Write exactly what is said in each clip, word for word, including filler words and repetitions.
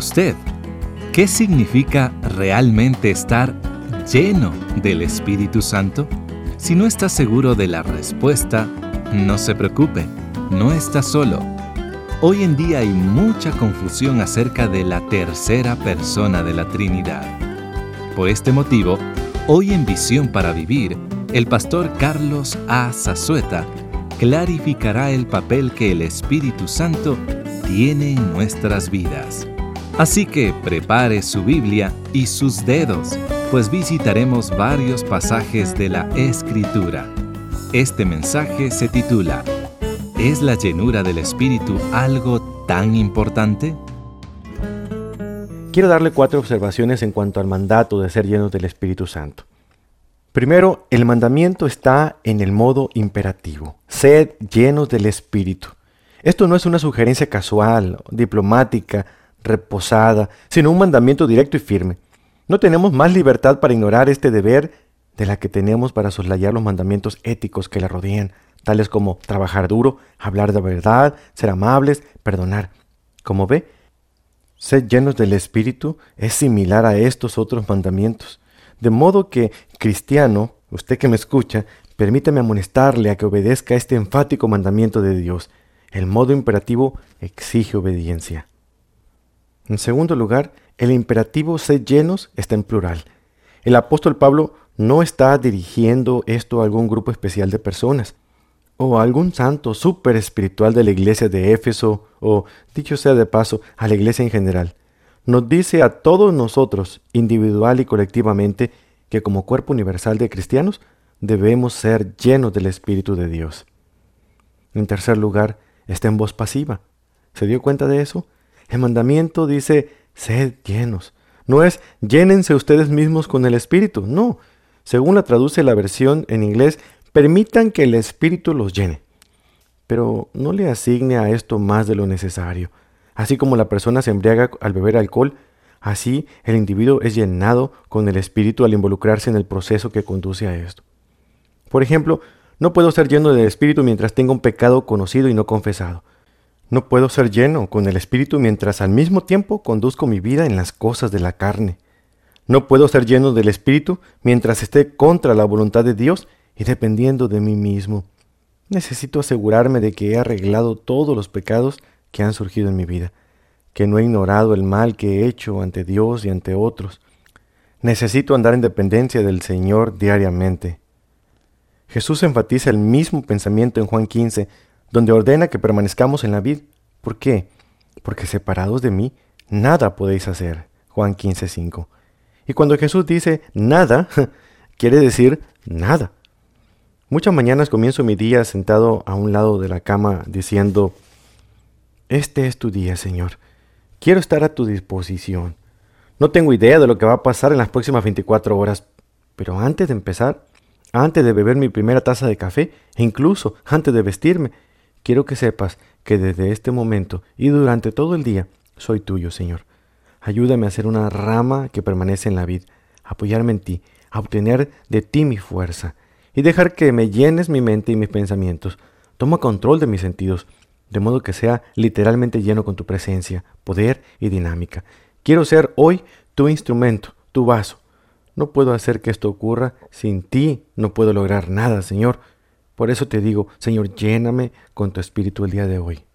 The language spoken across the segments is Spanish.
usted, ¿qué significa realmente estar lleno del Espíritu Santo? Si no está seguro de la respuesta, no se preocupe, no está solo. Hoy en día hay mucha confusión acerca de la tercera persona de la Trinidad. Por este motivo, hoy en Visión para Vivir, el pastor Carlos A. Zazueta clarificará el papel que el Espíritu Santo tiene en nuestras vidas. Así que prepare su Biblia y sus dedos, pues visitaremos varios pasajes de la Escritura. Este mensaje se titula ¿Es la llenura del Espíritu algo tan importante? Quiero darle cuatro observaciones en cuanto al mandato de ser llenos del Espíritu Santo. Primero, el mandamiento está en el modo imperativo. Sed llenos del Espíritu. Esto no es una sugerencia casual, diplomática, reposada, sino un mandamiento directo y firme. No tenemos más libertad para ignorar este deber de la que tenemos para soslayar los mandamientos éticos que la rodean, tales como trabajar duro, hablar de verdad, ser amables, perdonar. Como ve, ser llenos del Espíritu es similar a estos otros mandamientos. De modo que, cristiano, usted que me escucha, permítame amonestarle a que obedezca este enfático mandamiento de Dios. El modo imperativo exige obediencia. En segundo lugar, el imperativo ser llenos está en plural. El apóstol Pablo no está dirigiendo esto a algún grupo especial de personas, o a algún santo súper espiritual de la iglesia de Éfeso, o, dicho sea de paso, a la iglesia en general. Nos dice a todos nosotros, individual y colectivamente, que como cuerpo universal de cristianos, debemos ser llenos del Espíritu de Dios. En tercer lugar, está en voz pasiva. ¿Se dio cuenta de eso? El mandamiento dice, sed llenos. No es, llénense ustedes mismos con el Espíritu. No. Según la traduce la versión en inglés, permitan que el Espíritu los llene. Pero no le asigne a esto más de lo necesario. Así como la persona se embriaga al beber alcohol, así el individuo es llenado con el Espíritu al involucrarse en el proceso que conduce a esto. Por ejemplo, no puedo ser lleno del Espíritu mientras tenga un pecado conocido y no confesado. No puedo ser lleno con el Espíritu mientras al mismo tiempo conduzco mi vida en las cosas de la carne. No puedo ser lleno del Espíritu mientras esté contra la voluntad de Dios y dependiendo de mí mismo. Necesito asegurarme de que he arreglado todos los pecados que han surgido en mi vida, que no he ignorado el mal que he hecho ante Dios y ante otros. Necesito andar en dependencia del Señor diariamente. Jesús enfatiza el mismo pensamiento en Juan quince, donde ordena que permanezcamos en la vid. ¿Por qué? Porque separados de mí, nada podéis hacer. Juan quince cinco. Y cuando Jesús dice nada, quiere decir nada. Muchas mañanas comienzo mi día sentado a un lado de la cama diciendo, este es tu día, Señor. Quiero estar a tu disposición. No tengo idea de lo que va a pasar en las próximas veinticuatro horas, pero antes de empezar, antes de beber mi primera taza de café, e incluso antes de vestirme, quiero que sepas que desde este momento y durante todo el día soy tuyo, Señor. Ayúdame a ser una rama que permanece en la vid, a apoyarme en ti, a obtener de ti mi fuerza y dejar que me llenes mi mente y mis pensamientos. Toma control de mis sentidos, de modo que sea literalmente lleno con tu presencia, poder y dinámica. Quiero ser hoy tu instrumento, tu vaso. No puedo hacer que esto ocurra. Sin ti no puedo lograr nada, Señor. Por eso te digo, Señor, lléname con tu Espíritu el día de hoy.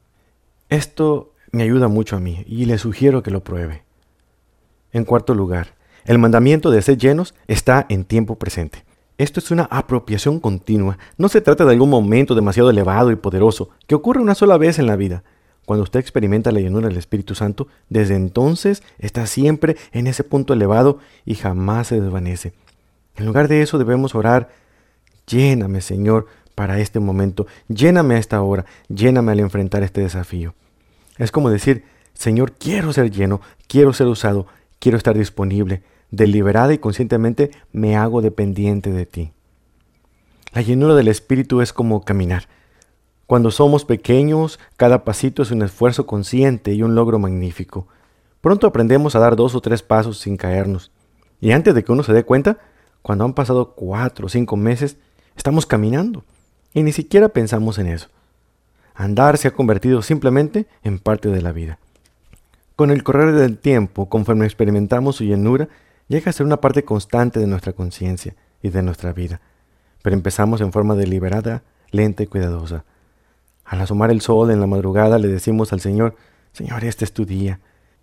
Esto me ayuda mucho a mí y le sugiero que lo pruebe. En cuarto lugar, el mandamiento de ser llenos está en tiempo presente. Esto es una apropiación continua. No se trata de algún momento demasiado elevado y poderoso que ocurre una sola vez en la vida. Cuando usted experimenta la llenura del Espíritu Santo, desde entonces está siempre en ese punto elevado y jamás se desvanece. En lugar de eso debemos orar, lléname, Señor, para este momento, lléname a esta hora, lléname al enfrentar este desafío. Es como decir, Señor, quiero ser lleno, quiero ser usado, quiero estar disponible. Deliberada y conscientemente me hago dependiente de ti. La llenura del Espíritu es como caminar. Cuando somos pequeños, cada pasito es un esfuerzo consciente y un logro magnífico. Pronto aprendemos a dar dos o tres pasos sin caernos. Y antes de que uno se dé cuenta, cuando han pasado cuatro o cinco meses, estamos caminando. Y ni siquiera pensamos en eso. Andar se ha convertido simplemente en parte de la vida. Con el correr del tiempo, conforme experimentamos su llenura, llega a ser una parte constante de nuestra conciencia y de nuestra vida. Pero empezamos en forma deliberada, lenta y cuidadosa. Al asomar el sol en la madrugada le decimos al Señor: Señor, este es tu día.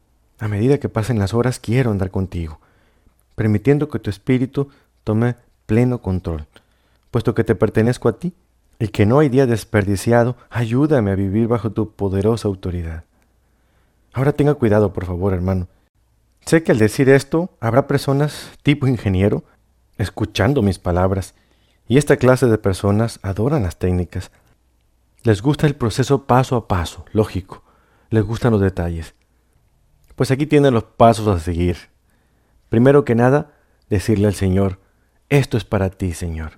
A medida que pasen las horas quiero andar contigo, permitiendo que tu espíritu tome pleno control. Puesto que te pertenezco a ti y que no hay día desperdiciado, ayúdame a vivir bajo tu poderosa autoridad. Ahora tenga cuidado, por favor, hermano. Sé que al decir esto habrá personas tipo ingeniero escuchando mis palabras, y esta clase de personas adoran las técnicas. Les gusta el proceso paso a paso, lógico. Les gustan los detalles. Pues aquí tienen los pasos a seguir. Primero que nada, decirle al Señor: esto es para ti, Señor.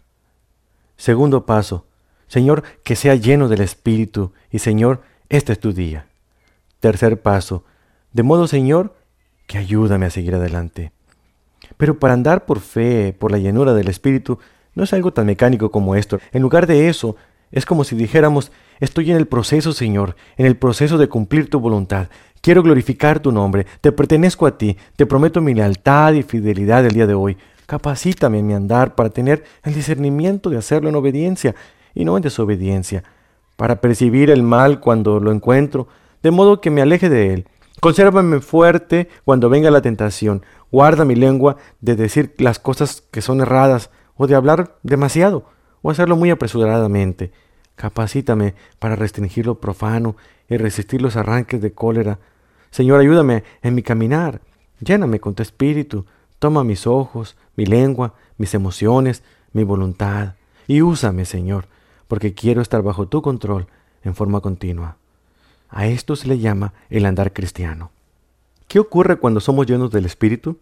Segundo paso: Señor, que sea lleno del Espíritu, y Señor, este es tu día. Tercer paso: de modo, Señor, que ayúdame a seguir adelante. Pero para andar por fe, por la llenura del Espíritu, no es algo tan mecánico como esto. En lugar de eso, es como si dijéramos: estoy en el proceso, Señor, en el proceso de cumplir tu voluntad. Quiero glorificar tu nombre, te pertenezco a ti, te prometo mi lealtad y fidelidad el día de hoy. Capacítame en mi andar para tener el discernimiento de hacerlo en obediencia y no en desobediencia, para percibir el mal cuando lo encuentro, de modo que me aleje de él. Consérvame fuerte cuando venga la tentación. Guarda mi lengua de decir las cosas que son erradas, o de hablar demasiado, o hacerlo muy apresuradamente. Capacítame para restringir lo profano y resistir los arranques de cólera. Señor, ayúdame en mi caminar. Lléname con tu espíritu. Toma mis ojos, mi lengua, mis emociones, mi voluntad. Y úsame, Señor, porque quiero estar bajo tu control en forma continua. A esto se le llama el andar cristiano. ¿Qué ocurre cuando somos llenos del Espíritu?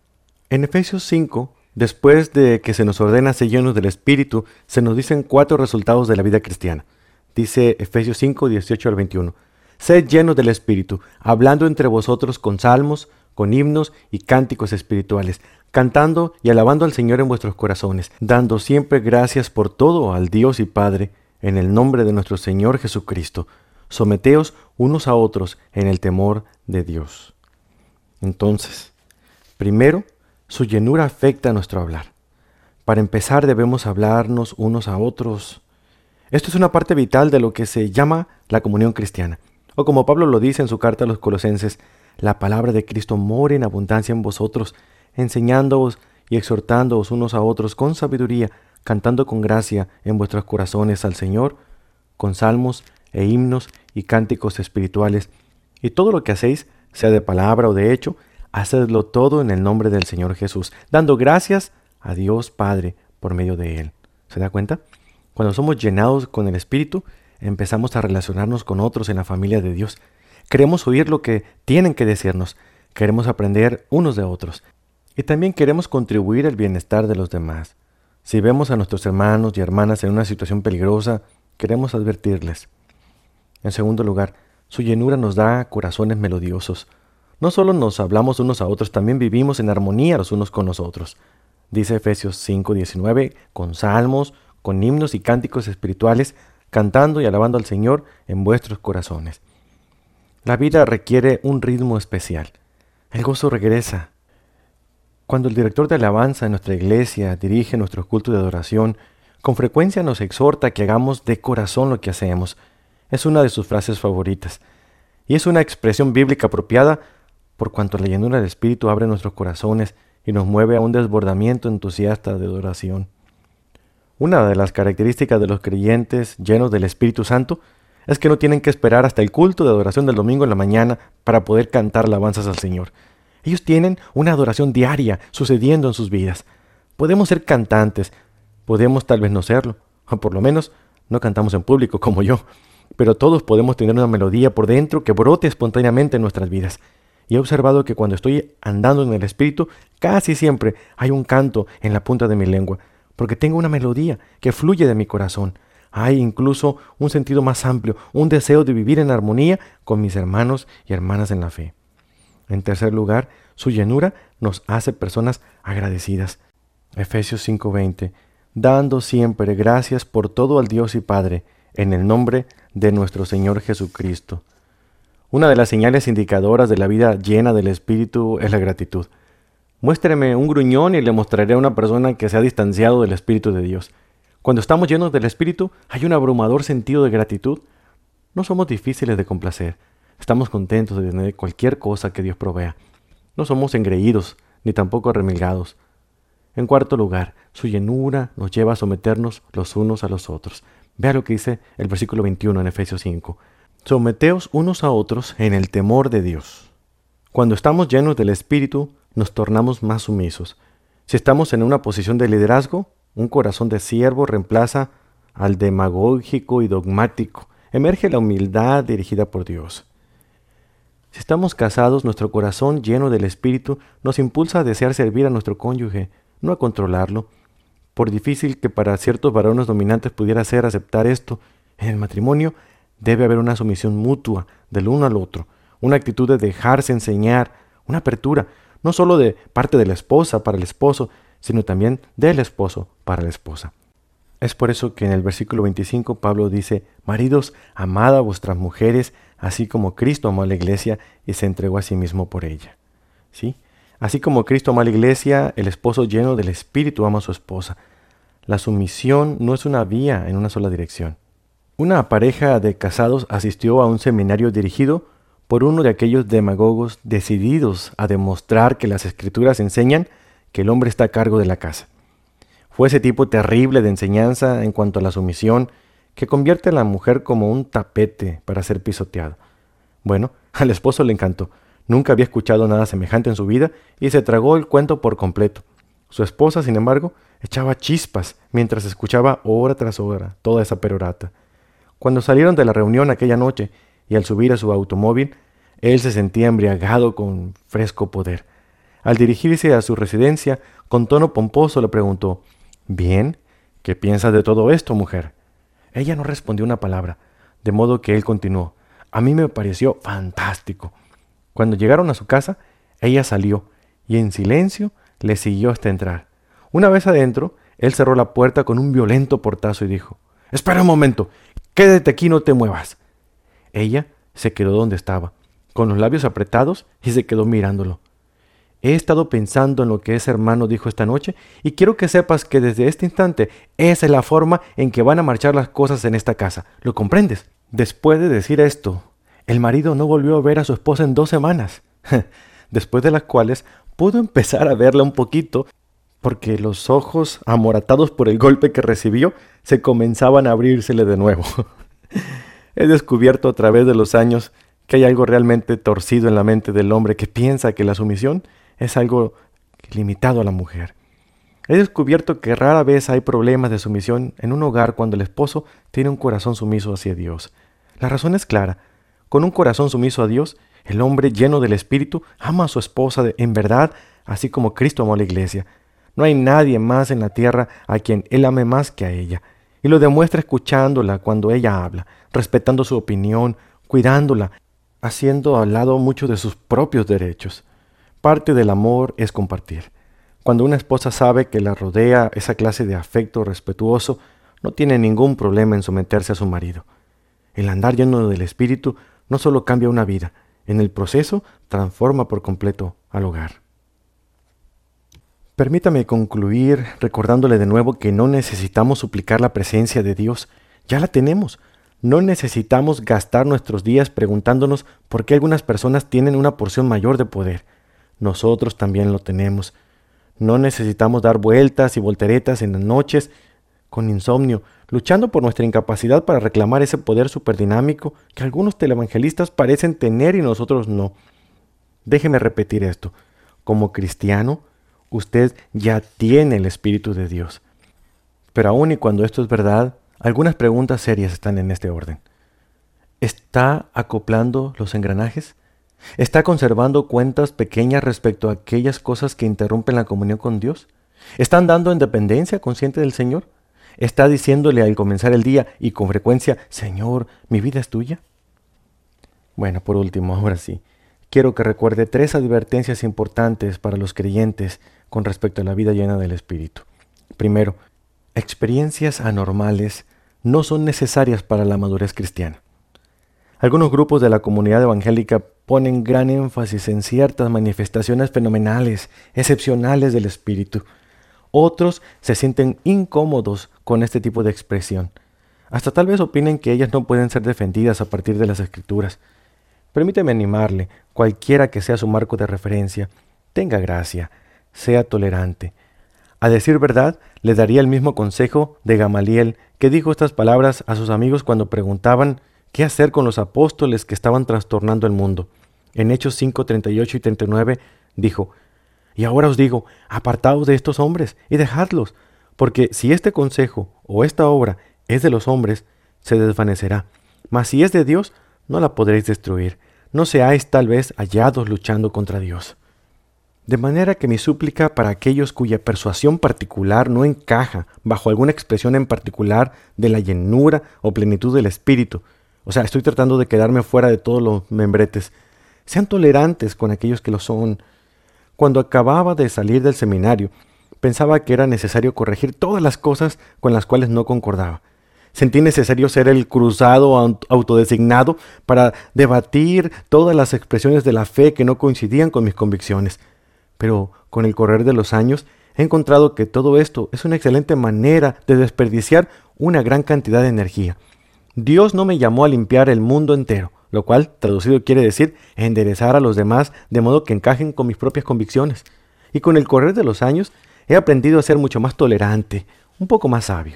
En Efesios cinco, después de que se nos ordena ser llenos del Espíritu, se nos dicen cuatro resultados de la vida cristiana. Dice Efesios cinco, dieciocho al veintiuno. Sed llenos del Espíritu, hablando entre vosotros con salmos, con himnos y cánticos espirituales, cantando y alabando al Señor en vuestros corazones, dando siempre gracias por todo al Dios y Padre, en el nombre de nuestro Señor Jesucristo. Someteos unos a otros en el temor de Dios. Entonces, primero, su llenura afecta a nuestro hablar. Para empezar, debemos hablarnos unos a otros. Esto es una parte vital de lo que se llama la comunión cristiana. O como Pablo lo dice en su carta a los Colosenses: la palabra de Cristo more en abundancia en vosotros, enseñándoos y exhortándoos unos a otros con sabiduría, cantando con gracia en vuestros corazones al Señor, con salmos e himnos y cánticos espirituales. Y todo lo que hacéis, sea de palabra o de hecho, hacedlo todo en el nombre del Señor Jesús, dando gracias a Dios Padre por medio de Él. ¿Se da cuenta? Cuando somos llenados con el Espíritu, empezamos a relacionarnos con otros en la familia de Dios. Queremos oír lo que tienen que decirnos. Queremos aprender unos de otros. Y también queremos contribuir al bienestar de los demás. Si vemos a nuestros hermanos y hermanas en una situación peligrosa, queremos advertirles. En segundo lugar, su llenura nos da corazones melodiosos. No solo nos hablamos unos a otros, también vivimos en armonía los unos con los otros. Dice Efesios cinco diecinueve, con salmos, con himnos y cánticos espirituales, cantando y alabando al Señor en vuestros corazones. La vida requiere un ritmo especial. El gozo regresa. Cuando el director de alabanza en nuestra iglesia dirige nuestros cultos de adoración, con frecuencia nos exhorta a que hagamos de corazón lo que hacemos. Es una de sus frases favoritas. Y es una expresión bíblica apropiada por cuanto la llenura del Espíritu abre nuestros corazones y nos mueve a un desbordamiento entusiasta de adoración. Una de las características de los creyentes llenos del Espíritu Santo es que no tienen que esperar hasta el culto de adoración del domingo en la mañana para poder cantar alabanzas al Señor. Ellos tienen una adoración diaria sucediendo en sus vidas. Podemos ser cantantes, podemos tal vez no serlo, o por lo menos no cantamos en público como yo, pero todos podemos tener una melodía por dentro que brote espontáneamente en nuestras vidas. Y he observado que cuando estoy andando en el Espíritu, casi siempre hay un canto en la punta de mi lengua, porque tengo una melodía que fluye de mi corazón. Hay incluso un sentido más amplio, un deseo de vivir en armonía con mis hermanos y hermanas en la fe. En tercer lugar, su llenura nos hace personas agradecidas. Efesios cinco veinte, dando siempre gracias por todo al Dios y Padre, en el nombre de nuestro Señor Jesucristo. Una de las señales indicadoras de la vida llena del Espíritu es la gratitud. Muéstreme un gruñón y le mostraré a una persona que se ha distanciado del Espíritu de Dios. Cuando estamos llenos del Espíritu, hay un abrumador sentido de gratitud. No somos difíciles de complacer. Estamos contentos de tener cualquier cosa que Dios provea. No somos engreídos, ni tampoco remilgados. En cuarto lugar, su llenura nos lleva a someternos los unos a los otros. Vea lo que dice el versículo veintiuno en Efesios cinco. Someteos unos a otros en el temor de Dios. Cuando estamos llenos del Espíritu, nos tornamos más sumisos. Si estamos en una posición de liderazgo, un corazón de siervo reemplaza al demagógico y dogmático. Emerge la humildad dirigida por Dios. Si estamos casados, nuestro corazón lleno del Espíritu nos impulsa a desear servir a nuestro cónyuge, no a controlarlo. Por difícil que para ciertos varones dominantes pudiera ser aceptar esto, en el matrimonio debe haber una sumisión mutua del uno al otro, una actitud de dejarse enseñar, una apertura, no solo de parte de la esposa para el esposo, sino también del esposo para la esposa. Es por eso que en el versículo veinticinco Pablo dice: maridos, amad a vuestras mujeres, así como Cristo amó a la iglesia y se entregó a sí mismo por ella. ¿Sí? Así como Cristo amó a la iglesia, el esposo lleno del Espíritu ama a su esposa. La sumisión no es una vía en una sola dirección. Una pareja de casados asistió a un seminario dirigido por uno de aquellos demagogos decididos a demostrar que las Escrituras enseñan que el hombre está a cargo de la casa. Fue ese tipo terrible de enseñanza en cuanto a la sumisión que convierte a la mujer como un tapete para ser pisoteado. Bueno, al esposo le encantó. Nunca había escuchado nada semejante en su vida y se tragó el cuento por completo. Su esposa, sin embargo, echaba chispas mientras escuchaba hora tras hora toda esa perorata. Cuando salieron de la reunión aquella noche y al subir a su automóvil, él se sentía embriagado con fresco poder. Al dirigirse a su residencia, con tono pomposo le preguntó: «Bien, ¿qué piensas de todo esto, mujer?». Ella no respondió una palabra, de modo que él continuó: «A mí me pareció fantástico». Cuando llegaron a su casa, ella salió y en silencio le siguió hasta entrar. Una vez adentro, él cerró la puerta con un violento portazo y dijo: «Espera un momento, quédate aquí, no te muevas». Ella se quedó donde estaba, con los labios apretados, y se quedó mirándolo. «He estado pensando en lo que ese hermano dijo esta noche y quiero que sepas que desde este instante esa es la forma en que van a marchar las cosas en esta casa. ¿Lo comprendes?». Después de decir esto, el marido no volvió a ver a su esposa en dos semanas, después de las cuales pudo empezar a verla un poquito, porque los ojos, amoratados por el golpe que recibió, se comenzaban a abrírsele de nuevo. He descubierto a través de los años que hay algo realmente torcido en la mente del hombre que piensa que la sumisión es algo limitado a la mujer. He descubierto que rara vez hay problemas de sumisión en un hogar cuando el esposo tiene un corazón sumiso hacia Dios. La razón es clara. Con un corazón sumiso a Dios, el hombre lleno del Espíritu ama a su esposa de, en verdad, así como Cristo amó a la iglesia. No hay nadie más en la tierra a quien él ame más que a ella. Y lo demuestra escuchándola cuando ella habla, respetando su opinión, cuidándola, haciendo al lado muchos de sus propios derechos. Parte del amor es compartir. Cuando una esposa sabe que la rodea esa clase de afecto respetuoso, no tiene ningún problema en someterse a su marido. El andar lleno del Espíritu no solo cambia una vida, en el proceso transforma por completo al hogar. Permítame concluir recordándole de nuevo que no necesitamos suplicar la presencia de Dios, ya la tenemos. No necesitamos gastar nuestros días preguntándonos por qué algunas personas tienen una porción mayor de poder. Nosotros también lo tenemos. No necesitamos dar vueltas y volteretas en las noches con insomnio, luchando por nuestra incapacidad para reclamar ese poder superdinámico que algunos televangelistas parecen tener y nosotros no. Déjeme repetir esto. Como cristiano, usted ya tiene el Espíritu de Dios. Pero aun y cuando esto es verdad, algunas preguntas serias están en este orden. ¿Está acoplando los engranajes? ¿Está conservando cuentas pequeñas respecto a aquellas cosas que interrumpen la comunión con Dios? ¿Está andando en dependencia consciente del Señor? ¿Está diciéndole al comenzar el día y con frecuencia: Señor, mi vida es tuya? Bueno, por último, ahora sí, quiero que recuerde tres advertencias importantes para los creyentes con respecto a la vida llena del Espíritu. Primero, experiencias anormales no son necesarias para la madurez cristiana. Algunos grupos de la comunidad evangélica ponen gran énfasis en ciertas manifestaciones fenomenales, excepcionales del Espíritu. Otros se sienten incómodos con este tipo de expresión. Hasta tal vez opinen que ellas no pueden ser defendidas a partir de las Escrituras. Permíteme animarle, cualquiera que sea su marco de referencia, tenga gracia, sea tolerante. A decir verdad, le daría el mismo consejo de Gamaliel, que dijo estas palabras a sus amigos cuando preguntaban qué hacer con los apóstoles que estaban trastornando el mundo. En Hechos cinco, treinta y ocho y treinta y nueve dijo: «Y ahora os digo, apartaos de estos hombres y dejadlos, porque si este consejo o esta obra es de los hombres, se desvanecerá. Mas si es de Dios, no la podréis destruir. No seáis tal vez hallados luchando contra Dios». De manera que mi súplica para aquellos cuya persuasión particular no encaja bajo alguna expresión en particular de la llenura o plenitud del Espíritu, o sea, estoy tratando de quedarme fuera de todos los membretes, sean tolerantes con aquellos que lo son. Cuando acababa de salir del seminario, pensaba que era necesario corregir todas las cosas con las cuales no concordaba. Sentí necesario ser el cruzado autodesignado para debatir todas las expresiones de la fe que no coincidían con mis convicciones. Pero con el correr de los años he encontrado que todo esto es una excelente manera de desperdiciar una gran cantidad de energía. Dios no me llamó a limpiar el mundo entero, lo cual, traducido, quiere decir enderezar a los demás de modo que encajen con mis propias convicciones. Y con el correr de los años he aprendido a ser mucho más tolerante, un poco más sabio.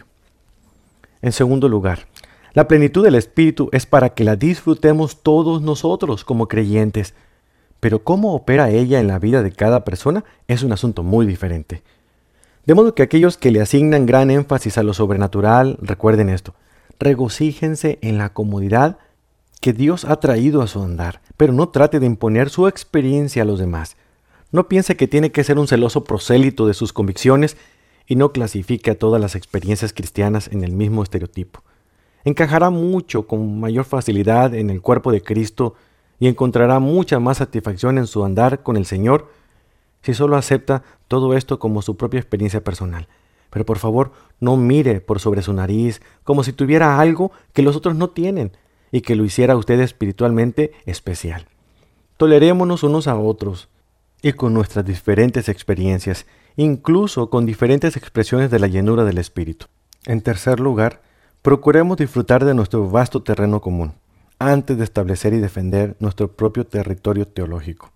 En segundo lugar, la plenitud del Espíritu es para que la disfrutemos todos nosotros como creyentes. Pero cómo opera ella en la vida de cada persona es un asunto muy diferente. De modo que aquellos que le asignan gran énfasis a lo sobrenatural, recuerden esto: regocíjense en la comodidad que Dios ha traído a su andar, pero no trate de imponer su experiencia a los demás. No piense que tiene que ser un celoso prosélito de sus convicciones y no clasifique a todas las experiencias cristianas en el mismo estereotipo. Encajará mucho con mayor facilidad en el cuerpo de Cristo y encontrará mucha más satisfacción en su andar con el Señor si solo acepta todo esto como su propia experiencia personal. Pero por favor, no mire por sobre su nariz como si tuviera algo que los otros no tienen y que lo hiciera a usted espiritualmente especial. Tolerémonos unos a otros y con nuestras diferentes experiencias, incluso con diferentes expresiones de la llenura del Espíritu. En tercer lugar, procuremos disfrutar de nuestro vasto terreno común antes de establecer y defender nuestro propio territorio teológico.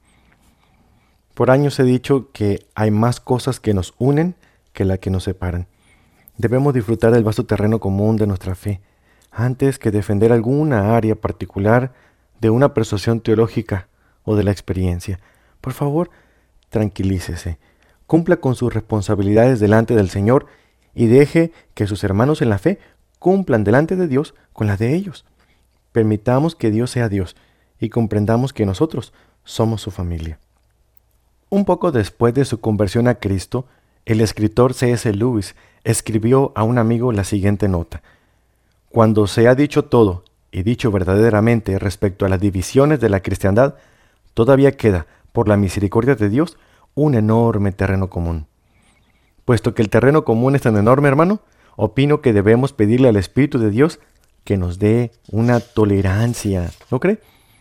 Por años he dicho que hay más cosas que nos unen que las que nos separan. Debemos disfrutar del vasto terreno común de nuestra fe, antes que defender alguna área particular de una persuasión teológica o de la experiencia. Por favor, tranquilícese, cumpla con sus responsabilidades delante del Señor y deje que sus hermanos en la fe cumplan delante de Dios con las de ellos. Permitamos que Dios sea Dios y comprendamos que nosotros somos su familia. Un poco después de su conversión a Cristo, el escritor C S Lewis escribió a un amigo la siguiente nota: «Cuando se ha dicho todo, y dicho verdaderamente respecto a las divisiones de la cristiandad, todavía queda, por la misericordia de Dios, un enorme terreno común». Puesto que el terreno común es tan enorme, hermano, opino que debemos pedirle al Espíritu de Dios que nos dé una tolerancia, ¿no cree?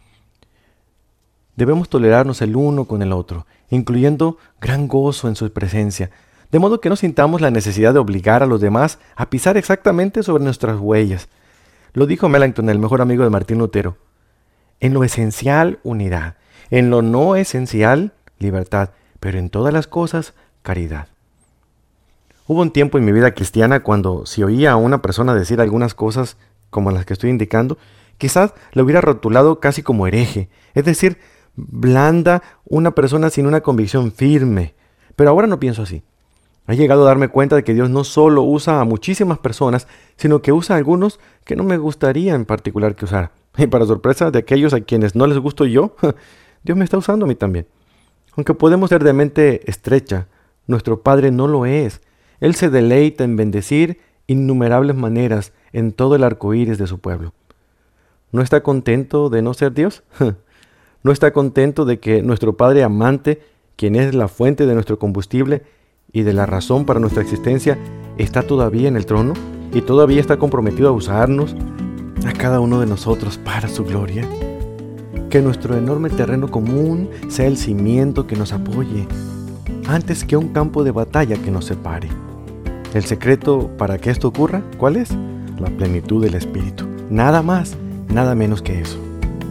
Debemos tolerarnos el uno con el otro, incluyendo gran gozo en su presencia, de modo que no sintamos la necesidad de obligar a los demás a pisar exactamente sobre nuestras huellas. Lo dijo Melanchthon, el mejor amigo de Martín Lutero: en lo esencial, unidad; en lo no esencial, libertad; pero en todas las cosas, caridad. Hubo un tiempo en mi vida cristiana cuando, si oía a una persona decir algunas cosas como las que estoy indicando, quizás lo hubiera rotulado casi como hereje, es decir, blanda, una persona sin una convicción firme. Pero ahora no pienso así. He llegado a darme cuenta de que Dios no solo usa a muchísimas personas, sino que usa a algunos que no me gustaría en particular que usara. Y para sorpresa de aquellos a quienes no les gusto yo, Dios me está usando a mí también. Aunque podemos ser de mente estrecha, nuestro Padre no lo es. Él se deleita en bendecir innumerables maneras en todo el arco iris de su pueblo. ¿No está contento de no ser Dios? ¿No está contento de que nuestro Padre amante, quien es la fuente de nuestro combustible y de la razón para nuestra existencia, está todavía en el trono y todavía está comprometido a usarnos a cada uno de nosotros para su gloria. Que nuestro enorme terreno común sea el cimiento que nos apoye, antes que un campo de batalla que nos separe. El secreto para que esto ocurra, ¿cuál es? La plenitud del Espíritu. Nada más, nada menos que eso.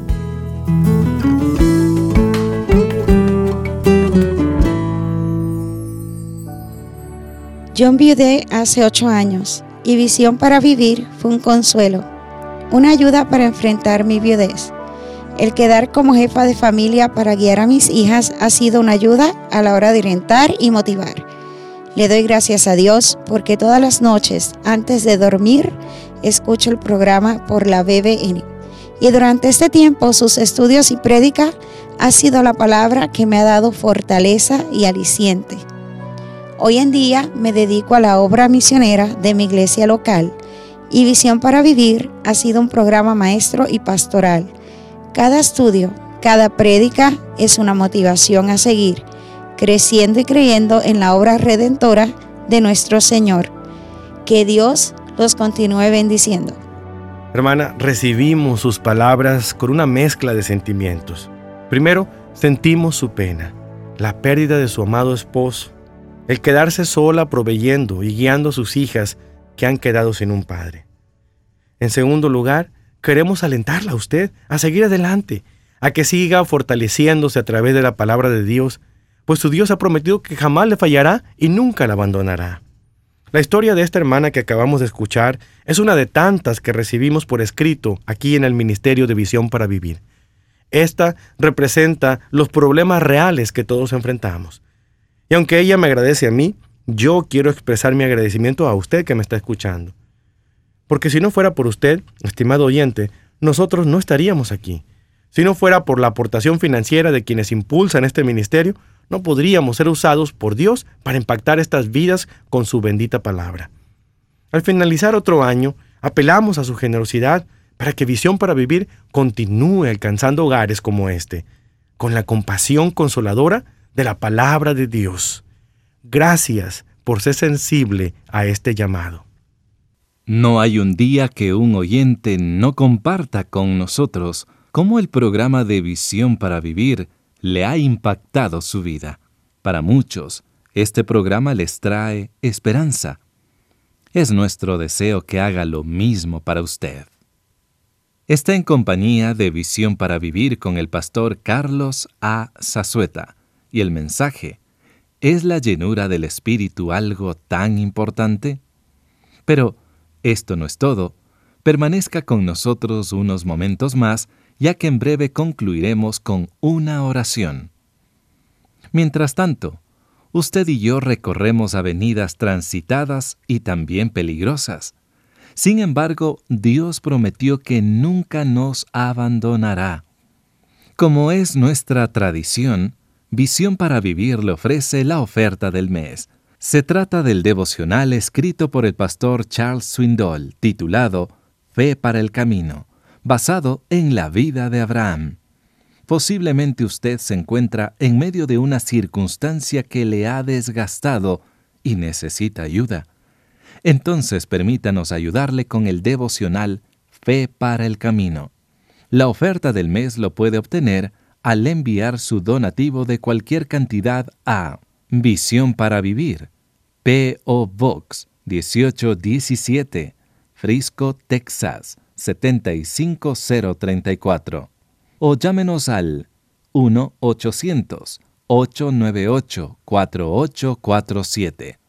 Yo enviudé hace ocho años y Visión para Vivir fue un consuelo, una ayuda para enfrentar mi viudez. El quedar como jefa de familia para guiar a mis hijas ha sido una ayuda a la hora de orientar y motivar. Le doy gracias a Dios porque todas las noches, antes de dormir, escucho el programa por la B B N. Y durante este tiempo, sus estudios y prédica ha sido la palabra que me ha dado fortaleza y aliciente. Hoy en día me dedico a la obra misionera de mi iglesia local y Visión para Vivir ha sido un programa maestro y pastoral. Cada estudio, cada prédica es una motivación a seguir, creciendo y creyendo en la obra redentora de nuestro Señor. Que Dios los continúe bendiciendo. Hermana, recibimos sus palabras con una mezcla de sentimientos. Primero, sentimos su pena, la pérdida de su amado esposo, el quedarse sola proveyendo y guiando a sus hijas que han quedado sin un padre. En segundo lugar, queremos alentarla a usted a seguir adelante, a que siga fortaleciéndose a través de la palabra de Dios, pues su Dios ha prometido que jamás le fallará y nunca la abandonará. La historia de esta hermana que acabamos de escuchar es una de tantas que recibimos por escrito aquí en el Ministerio de Visión para Vivir. Esta representa los problemas reales que todos enfrentamos. Y aunque ella me agradece a mí, yo quiero expresar mi agradecimiento a usted que me está escuchando. Porque si no fuera por usted, estimado oyente, nosotros no estaríamos aquí. Si no fuera por la aportación financiera de quienes impulsan este ministerio, no podríamos ser usados por Dios para impactar estas vidas con su bendita palabra. Al finalizar otro año, apelamos a su generosidad para que Visión para Vivir continúe alcanzando hogares como este, con la compasión consoladora de la palabra de Dios. Gracias por ser sensible a este llamado. No hay un día que un oyente no comparta con nosotros cómo el programa de Visión para Vivir le ha impactado su vida. Para muchos, este programa les trae esperanza. Es nuestro deseo que haga lo mismo para usted. Está en compañía de Visión para Vivir con el pastor Carlos A. Zazueta, y el mensaje, ¿es la llenura del Espíritu algo tan importante? Pero esto no es todo. Permanezca con nosotros unos momentos más, ya que en breve concluiremos con una oración. Mientras tanto, usted y yo recorremos avenidas transitadas y también peligrosas. Sin embargo, Dios prometió que nunca nos abandonará. Como es nuestra tradición, Visión para Vivir le ofrece la oferta del mes. Se trata del devocional escrito por el pastor Charles Swindoll, titulado Fe para el Camino, basado en la vida de Abraham. Posiblemente usted se encuentra en medio de una circunstancia que le ha desgastado y necesita ayuda. Entonces permítanos ayudarle con el devocional Fe para el Camino. La oferta del mes lo puede obtener al enviar su donativo de cualquier cantidad a Visión para Vivir, P O Box dieciocho diecisiete, Frisco, Texas setenta y cinco cero treinta y cuatro. O llámenos al uno ochocientos, ocho nueve ocho, cuatro ocho cuatro siete.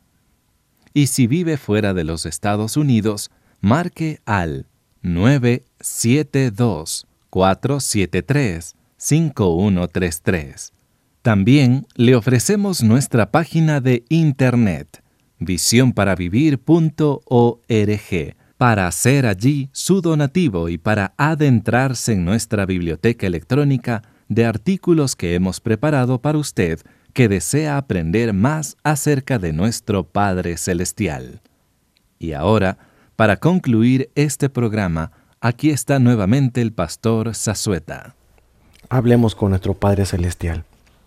Y si vive fuera de los Estados Unidos, marque al nueve siete dos, cuatro siete tres, cinco uno tres tres. También le ofrecemos nuestra página de internet, visión para vivir punto org, para hacer allí su donativo y para adentrarse en nuestra biblioteca electrónica de artículos que hemos preparado para usted que desea aprender más acerca de nuestro Padre Celestial. Y ahora, para concluir este programa, aquí está nuevamente el pastor Zazueta. Hablemos con nuestro Padre Celestial.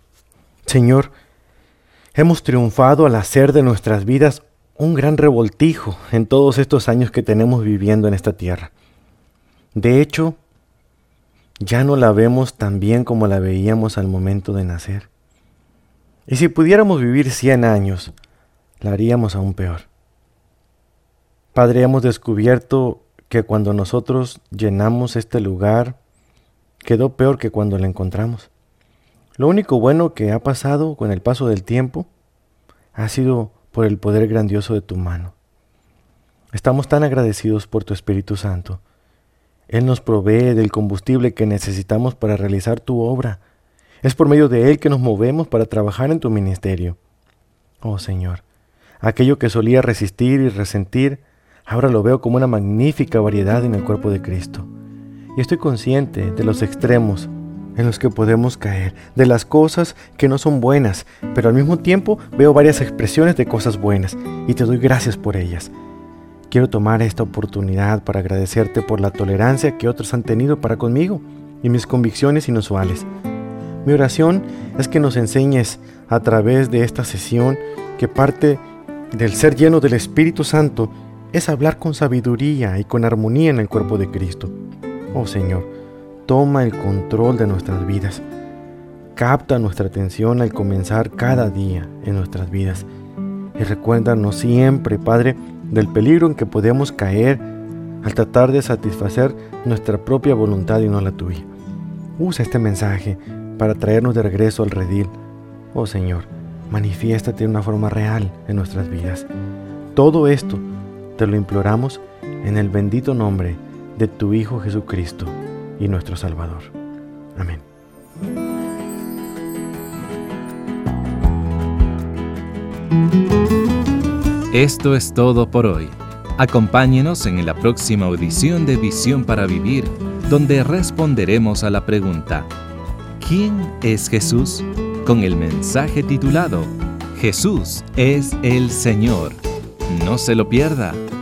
Señor, hemos triunfado al hacer de nuestras vidas un gran revoltijo en todos estos años que tenemos viviendo en esta tierra. De hecho, ya no la vemos tan bien como la veíamos al momento de nacer. Y si pudiéramos vivir cien años, la haríamos aún peor. Padre, hemos descubierto que cuando nosotros llenamos este lugar, quedó peor que cuando la encontramos. Lo único bueno que ha pasado con el paso del tiempo ha sido por el poder grandioso de tu mano. Estamos tan agradecidos por tu Espíritu Santo. Él nos provee del combustible que necesitamos para realizar tu obra. Es por medio de Él que nos movemos para trabajar en tu ministerio. Oh Señor, aquello que solía resistir y resentir, ahora lo veo como una magnífica variedad en el cuerpo de Cristo. Y estoy consciente de los extremos en los que podemos caer, de las cosas que no son buenas, pero al mismo tiempo veo varias expresiones de cosas buenas y te doy gracias por ellas. Quiero tomar esta oportunidad para agradecerte por la tolerancia que otros han tenido para conmigo y mis convicciones inusuales. Mi oración es que nos enseñes a través de esta sesión que parte del ser lleno del Espíritu Santo es hablar con sabiduría y con armonía en el cuerpo de Cristo. Oh Señor, toma el control de nuestras vidas. Capta nuestra atención al comenzar cada día en nuestras vidas. Y recuérdanos siempre, Padre, del peligro en que podemos caer al tratar de satisfacer nuestra propia voluntad y no la tuya. Usa este mensaje para traernos de regreso al redil. Oh Señor, manifiéstate de una forma real en nuestras vidas. Todo esto te lo imploramos en el bendito nombre de tu Hijo Jesucristo y nuestro Salvador. Amén. Esto es todo por hoy. Acompáñenos en la próxima audición de Visión para Vivir, donde responderemos a la pregunta: ¿quién es Jesús? Con el mensaje titulado Jesús es el Señor. No se lo pierda.